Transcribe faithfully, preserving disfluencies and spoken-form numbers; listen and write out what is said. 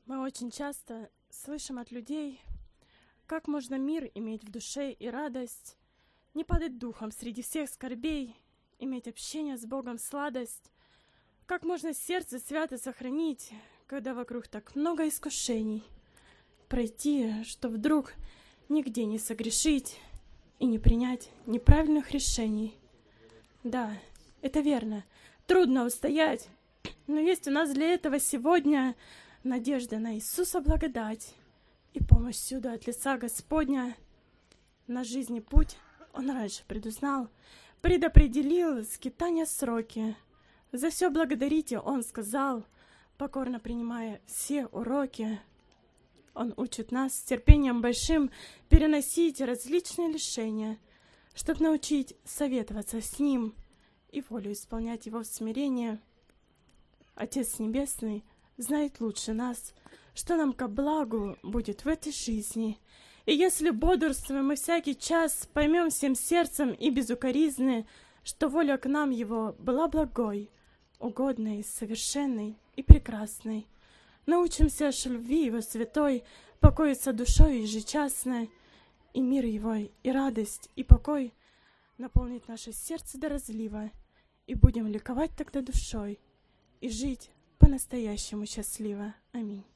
Мы очень часто слышим от людей, как можно мир иметь в душе и радость, не падать духом среди всех скорбей, иметь общение с Богом сладость, как можно сердце свято сохранить, когда вокруг так много искушений, пройти, что вдруг нигде не согрешить и не принять неправильных решений. Да, это верно, трудно устоять, но есть у нас для этого сегодня надежда на Иисуса благодать и помощь сюда от лица Господня. На жизни путь Он раньше предузнал, предопределил скитания сроки. За все благодарите, Он сказал, покорно принимая все уроки. Он учит нас с терпением большим переносить различные лишения, чтоб научить советоваться с Ним и волю исполнять Его в смирении. Отец Небесный знает лучше нас, что нам ко благу будет в этой жизни. И если бодрствуем мы всякий час, поймем всем сердцем и безукоризны, что воля к нам Его была благой, угодной, совершенной и прекрасной. Научимся ж любви Его святой покоиться душой ежечасно, и мир Его, и радость, и покой наполнит наше сердце до разлива, и будем ликовать тогда душой, и жить по-настоящему счастливо. Аминь.